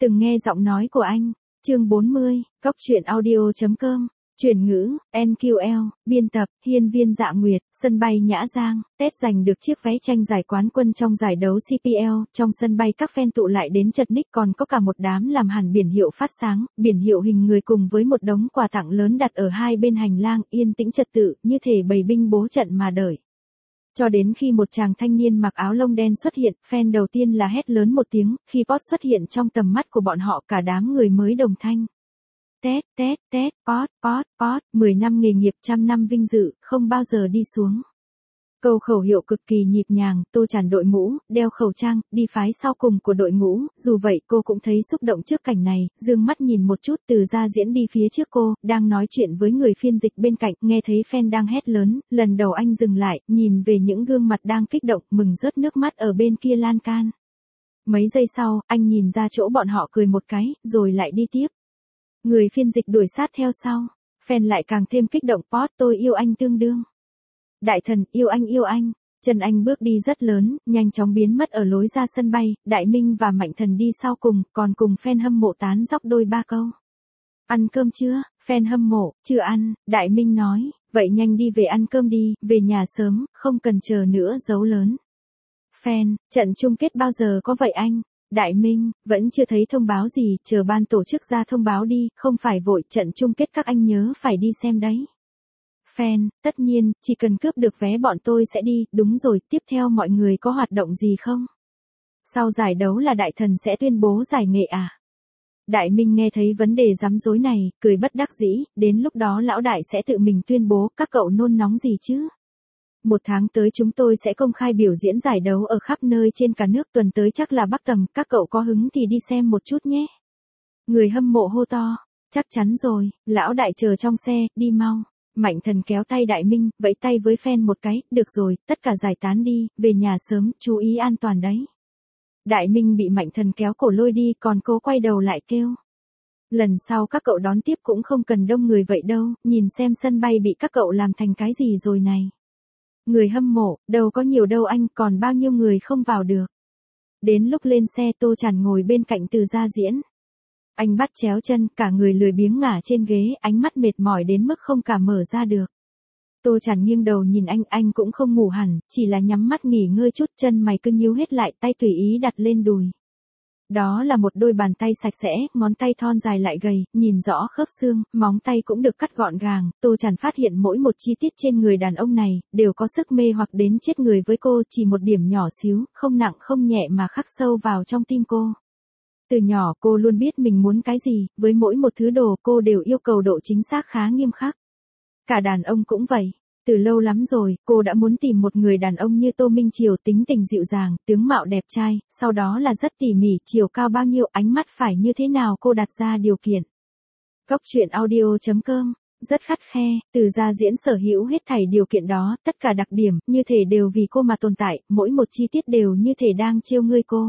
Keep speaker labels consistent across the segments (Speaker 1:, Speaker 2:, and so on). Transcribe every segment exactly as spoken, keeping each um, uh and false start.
Speaker 1: từng nghe giọng nói của anh. Chương bốn mươi, Cốc truyện audio chấm com. Chuyển ngữ, en quy lờ, biên tập, Hiên Viên Dạ Nguyệt, sân bay Nhã Giang, Tết giành được chiếc vé tranh giải quán quân trong giải đấu xê pê lờ, trong sân bay các fan tụ lại đến chật ních, còn có cả một đám làm hẳn biển hiệu phát sáng, biển hiệu hình người cùng với một đống quà tặng lớn đặt ở hai bên hành lang, yên tĩnh trật tự, như thể bầy binh bố trận mà đợi. Cho đến khi một chàng thanh niên mặc áo lông đen xuất hiện, fan đầu tiên là hét lớn một tiếng, khi Pot xuất hiện trong tầm mắt của bọn họ cả đám người mới đồng thanh. Tét, tét, tét, Pot, Pot, Pot, mười năm nghề nghiệp trăm năm vinh dự, không bao giờ đi xuống. Câu khẩu hiệu cực kỳ nhịp nhàng, Tô Chản đội mũ, đeo khẩu trang, đi phái sau cùng của đội ngũ, dù vậy cô cũng thấy xúc động trước cảnh này, dương mắt nhìn một chút Từ Gia Diễn đi phía trước cô, đang nói chuyện với người phiên dịch bên cạnh, nghe thấy fan đang hét lớn, lần đầu anh dừng lại, nhìn về những gương mặt đang kích động, mừng rớt nước mắt ở bên kia lan can. Mấy giây sau, anh nhìn ra chỗ bọn họ cười một cái, rồi lại đi tiếp. Người phiên dịch đuổi sát theo sau, fan lại càng thêm kích động, Pot, tôi yêu anh tương đương. Đại thần, yêu anh yêu anh. Chân anh bước đi rất lớn, nhanh chóng biến mất ở lối ra sân bay, Đại Minh và Mạnh Thần đi sau cùng, còn cùng fan hâm mộ tán dóc đôi ba câu. Ăn cơm chưa? Fan hâm mộ, chưa ăn, Đại Minh nói, vậy nhanh đi về ăn cơm đi, về nhà sớm, không cần chờ nữa dấu lớn. Fan, trận chung kết bao giờ có vậy anh? Đại Minh, vẫn chưa thấy thông báo gì, chờ ban tổ chức ra thông báo đi, không phải vội, trận chung kết các anh nhớ phải đi xem đấy. Fan, tất nhiên, chỉ cần cướp được vé bọn tôi sẽ đi, đúng rồi, tiếp theo mọi người có hoạt động gì không? Sau giải đấu là đại thần sẽ tuyên bố giải nghệ à? Đại Minh nghe thấy vấn đề rắm rối này, cười bất đắc dĩ, đến lúc đó lão đại sẽ tự mình tuyên bố, các cậu nôn nóng gì chứ? Một tháng tới chúng tôi sẽ công khai biểu diễn giải đấu ở khắp nơi trên cả nước, tuần tới chắc là Bắc Tầm, các cậu có hứng thì đi xem một chút nhé. Người hâm mộ hô to, chắc chắn rồi, lão đại chờ trong xe, đi mau. Mạnh Thần kéo tay Đại Minh, vẫy tay với fan một cái, được rồi, tất cả giải tán đi, về nhà sớm, chú ý an toàn đấy. Đại Minh bị Mạnh Thần kéo cổ lôi đi, còn cô quay đầu lại kêu. Lần sau các cậu đón tiếp cũng không cần đông người vậy đâu, nhìn xem sân bay bị các cậu làm thành cái gì rồi này. Người hâm mộ, đâu có nhiều đâu anh, còn bao nhiêu người không vào được. Đến lúc lên xe Tô Chản ngồi bên cạnh Từ Gia Diễn. Anh bắt chéo chân, cả người lười biếng ngả trên ghế, ánh mắt mệt mỏi đến mức không cả mở ra được. Tô Chản nghiêng đầu nhìn anh, anh cũng không ngủ hẳn, chỉ là nhắm mắt nghỉ ngơi chút, chân mày cứ nhíu hết lại, tay tùy ý đặt lên đùi. Đó là một đôi bàn tay sạch sẽ, ngón tay thon dài lại gầy, nhìn rõ khớp xương, móng tay cũng được cắt gọn gàng, Tô Chản phát hiện mỗi một chi tiết trên người đàn ông này, đều có sức mê hoặc đến chết người với cô, chỉ một điểm nhỏ xíu, không nặng không nhẹ mà khắc sâu vào trong tim cô. Từ nhỏ cô luôn biết mình muốn cái gì, với mỗi một thứ đồ cô đều yêu cầu độ chính xác khá nghiêm khắc. Cả đàn ông cũng vậy. Từ lâu lắm rồi, cô đã muốn tìm một người đàn ông như Tô Minh Triều, tính tình dịu dàng, tướng mạo đẹp trai, sau đó là rất tỉ mỉ, chiều cao bao nhiêu, ánh mắt phải như thế nào, cô đặt ra điều kiện. Cốc truyện audio chấm com, rất khắt khe, Từ Gia Diễn sở hữu hết thảy điều kiện đó, tất cả đặc điểm, như thể đều vì cô mà tồn tại, mỗi một chi tiết đều như thể đang trêu ngươi cô.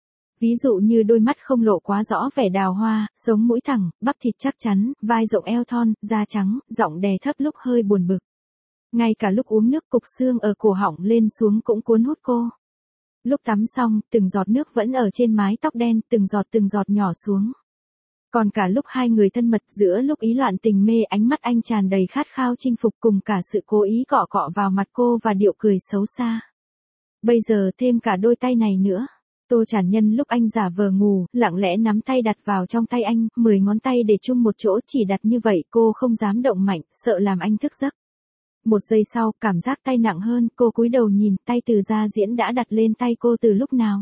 Speaker 1: Ví dụ như đôi mắt không lộ quá rõ vẻ đào hoa, sống mũi thẳng, bắp thịt chắc chắn, vai rộng eo thon, da trắng, giọng đè thấp lúc hơi buồn bực. Ngay cả lúc uống nước cục xương ở cổ họng lên xuống cũng cuốn hút cô. Lúc tắm xong, từng giọt nước vẫn ở trên mái tóc đen, từng giọt từng giọt nhỏ xuống. Còn cả lúc hai người thân mật, giữa lúc ý loạn tình mê, ánh mắt anh tràn đầy khát khao chinh phục, cùng cả sự cố ý cọ cọ vào mặt cô và điệu cười xấu xa. Bây giờ thêm cả đôi tay này nữa. Tô Chản nhân lúc anh giả vờ ngủ, lặng lẽ nắm tay đặt vào trong tay anh, mười ngón tay để chung một chỗ, chỉ đặt như vậy, cô không dám động mạnh, sợ làm anh thức giấc. Một giây sau, cảm giác tay nặng hơn, cô cúi đầu nhìn, tay Từ Gia Diễn đã đặt lên tay cô từ lúc nào.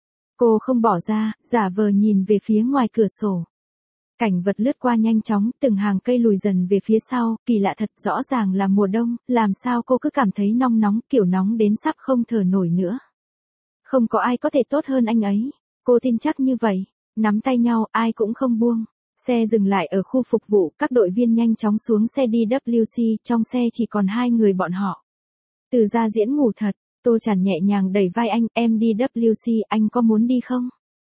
Speaker 1: Cô không bỏ ra, giả vờ nhìn về phía ngoài cửa sổ. Cảnh vật lướt qua nhanh chóng, từng hàng cây lùi dần về phía sau, kỳ lạ thật, rõ ràng là mùa đông, làm sao cô cứ cảm thấy nóng nóng, kiểu nóng đến sắp không thở nổi nữa. Không có ai có thể tốt hơn anh ấy. Cô tin chắc như vậy. Nắm tay nhau, ai cũng không buông. Xe dừng lại ở khu phục vụ, các đội viên nhanh chóng xuống xe đi W C, trong xe chỉ còn hai người bọn họ. Từ Gia Diễn ngủ thật, Tô Chản nhẹ nhàng đẩy vai anh, em đi W C, anh có muốn đi không?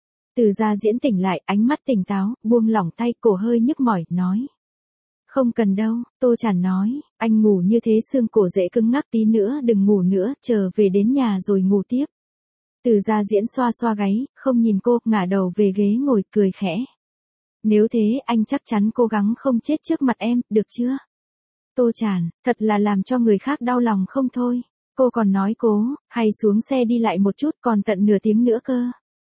Speaker 1: Từ Gia Diễn tỉnh lại, ánh mắt tỉnh táo, buông lỏng tay, cổ hơi nhức mỏi, nói. Không cần đâu, Tô Chản nói, anh ngủ như thế xương cổ dễ cứng ngắc, tí nữa đừng ngủ nữa, chờ về đến nhà rồi ngủ tiếp. Từ Gia Diễn xoa xoa gáy, không nhìn cô, ngả đầu về ghế ngồi cười khẽ. Nếu thế anh chắc chắn cố gắng không chết trước mặt em, được chưa? Tô Tràn, thật là làm cho người khác đau lòng không thôi. Cô còn nói cố, hay xuống xe đi lại một chút còn tận nửa tiếng nữa cơ.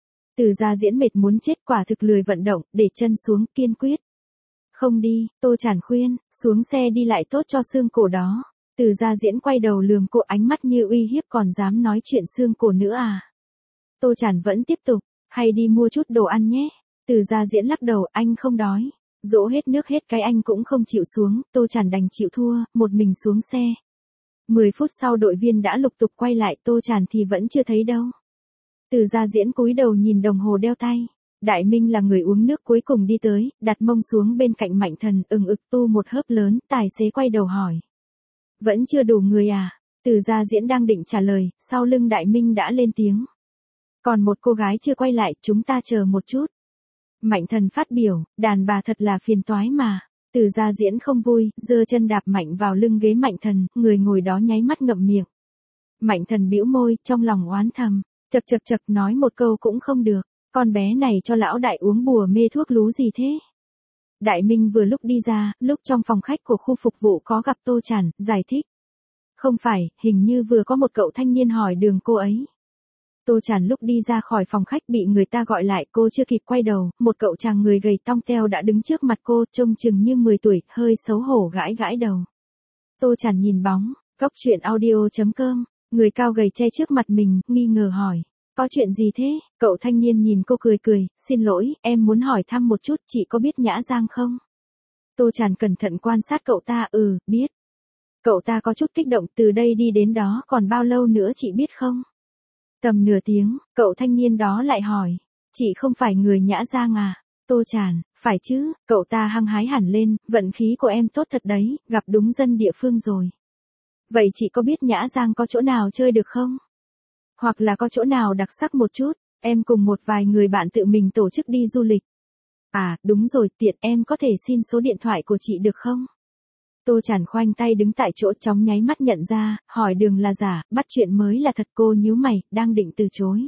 Speaker 1: Từ Gia Diễn mệt muốn chết quả thực lười vận động, để chân xuống, kiên quyết. Không đi, Tô Tràn khuyên, xuống xe đi lại tốt cho xương cổ đó. Từ Gia Diễn quay đầu lườm cô ánh mắt như uy hiếp còn dám nói chuyện xương cổ nữa à. Tô Tràn vẫn tiếp tục, hay đi mua chút đồ ăn nhé. Từ Gia Diễn lắc đầu, anh không đói. Dỗ hết nước hết cái anh cũng không chịu xuống, Tô Tràn đành chịu thua, một mình xuống xe. Mười phút sau đội viên đã lục tục quay lại, Tô Tràn thì vẫn chưa thấy đâu. Từ Gia Diễn cúi đầu nhìn đồng hồ đeo tay. Đại Minh là người uống nước cuối cùng đi tới, đặt mông xuống bên cạnh Mạnh Thần, ừng ực tu một hớp lớn, tài xế quay đầu hỏi. Vẫn chưa đủ người à? Từ Gia Diễn đang định trả lời, sau lưng Đại Minh đã lên tiếng. Còn một cô gái chưa quay lại, chúng ta chờ một chút. Mạnh Thần phát biểu, đàn bà thật là phiền toái mà. Từ Gia Diễn không vui, giơ chân đạp mạnh vào lưng ghế Mạnh Thần, người ngồi đó nháy mắt ngậm miệng. Mạnh Thần bĩu môi, trong lòng oán thầm, chậc chậc chậc nói một câu cũng không được, con bé này cho lão đại uống bùa mê thuốc lú gì thế? Đại Minh vừa lúc đi ra, lúc trong phòng khách của khu phục vụ có gặp Tô Tràn, giải thích. Không phải, hình như vừa có một cậu thanh niên hỏi đường cô ấy. Tô Tràn lúc đi ra khỏi phòng khách bị người ta gọi lại, cô chưa kịp quay đầu, một cậu chàng người gầy tong teo đã đứng trước mặt cô, trông chừng như mười tuổi, hơi xấu hổ gãi gãi đầu. Tô Tràn nhìn bóng, góc truyện audio chấm com, người cao gầy che trước mặt mình, nghi ngờ hỏi. Có chuyện gì thế? Cậu thanh niên nhìn cô cười cười, xin lỗi, em muốn hỏi thăm một chút, chị có biết Nhã Giang không? Tô Tràn cẩn thận quan sát cậu ta, ừ, biết. Cậu ta có chút kích động, từ đây đi đến đó còn bao lâu nữa chị biết không? Tầm nửa tiếng, cậu thanh niên đó lại hỏi, chị không phải người Nhã Giang à? Tô Tràn, phải chứ, cậu ta hăng hái hẳn lên, vận khí của em tốt thật đấy, gặp đúng dân địa phương rồi. Vậy chị có biết Nhã Giang có chỗ nào chơi được không? Hoặc là có chỗ nào đặc sắc một chút, em cùng một vài người bạn tự mình tổ chức đi du lịch. À, đúng rồi, tiện em có thể xin số điện thoại của chị được không? Tô Tràn khoanh tay đứng tại chỗ chóng nháy mắt nhận ra, hỏi đường là giả, bắt chuyện mới là thật, cô nhíu mày, đang định từ chối.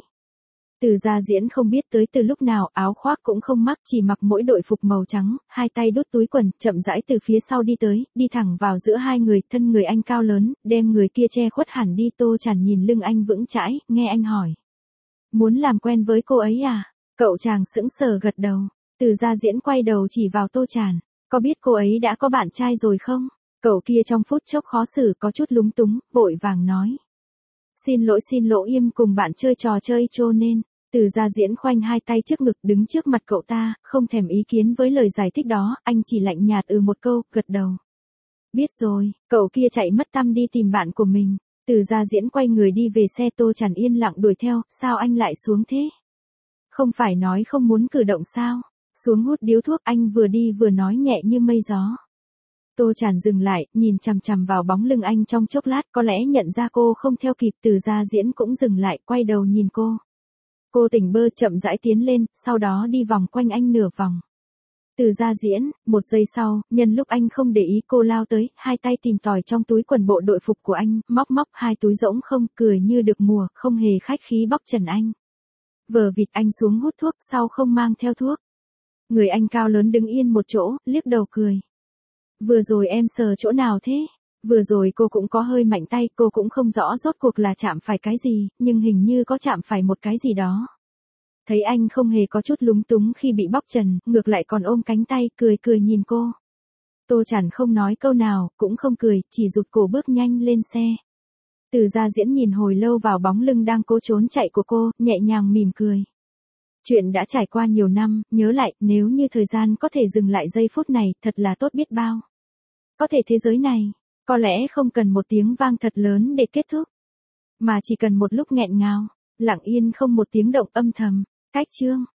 Speaker 1: Từ Gia Diễn không biết tới từ lúc nào, áo khoác cũng không mắc, chỉ mặc mỗi đội phục màu trắng, hai tay đút túi quần, chậm rãi từ phía sau đi tới, đi thẳng vào giữa hai người, thân người anh cao lớn, đem người kia che khuất hẳn đi. Tô Tràn nhìn lưng anh vững chãi, nghe anh hỏi. Muốn làm quen với cô ấy à? Cậu chàng sững sờ gật đầu. Từ Gia Diễn quay đầu chỉ vào Tô Tràn. Có biết cô ấy đã có bạn trai rồi không? Cậu kia trong phút chốc khó xử, có chút lúng túng, vội vàng nói. Xin lỗi xin lỗi, im cùng bạn chơi trò chơi cho nên. Từ Gia Diễn khoanh hai tay trước ngực đứng trước mặt cậu ta, không thèm ý kiến với lời giải thích đó, anh chỉ lạnh nhạt ừ một câu, gật đầu. Biết rồi, cậu kia chạy mất tăm đi tìm bạn của mình. Từ Gia Diễn quay người đi về xe. Tô Tràn yên lặng đuổi theo, sao anh lại xuống thế? Không phải nói không muốn cử động sao? Xuống hút điếu thuốc, anh vừa đi vừa nói nhẹ như mây gió. Tô Tràn dừng lại, nhìn chằm chằm vào bóng lưng anh trong chốc lát, có lẽ nhận ra cô không theo kịp. Từ Gia Diễn cũng dừng lại, quay đầu nhìn cô. Cô tỉnh bơ chậm rãi tiến lên, sau đó đi vòng quanh anh nửa vòng. Từ Gia Diễn, một giây sau, nhân lúc anh không để ý cô lao tới, hai tay tìm tòi trong túi quần bộ đội phục của anh, móc móc hai túi rỗng không, cười như được mùa, không hề khách khí bóc trần anh. Vờ vịt anh xuống hút thuốc, sau không mang theo thuốc. Người anh cao lớn đứng yên một chỗ, liếc đầu cười. Vừa rồi em sờ chỗ nào thế? Vừa rồi cô cũng có hơi mạnh tay, cô cũng không rõ rốt cuộc là chạm phải cái gì, nhưng hình như có chạm phải một cái gì đó. Thấy anh không hề có chút lúng túng khi bị bóc trần, ngược lại còn ôm cánh tay, cười cười nhìn cô. Tô Tràn không nói câu nào, cũng không cười, chỉ rụt cổ bước nhanh lên xe. Từ Gia Diễn nhìn hồi lâu vào bóng lưng đang cố trốn chạy của cô, nhẹ nhàng mỉm cười. Chuyện đã trải qua nhiều năm, nhớ lại, nếu như thời gian có thể dừng lại giây phút này, thật là tốt biết bao. Có thể thế giới này, có lẽ không cần một tiếng vang thật lớn để kết thúc, mà chỉ cần một lúc nghẹn ngào, lặng yên không một tiếng động âm thầm. Cách chương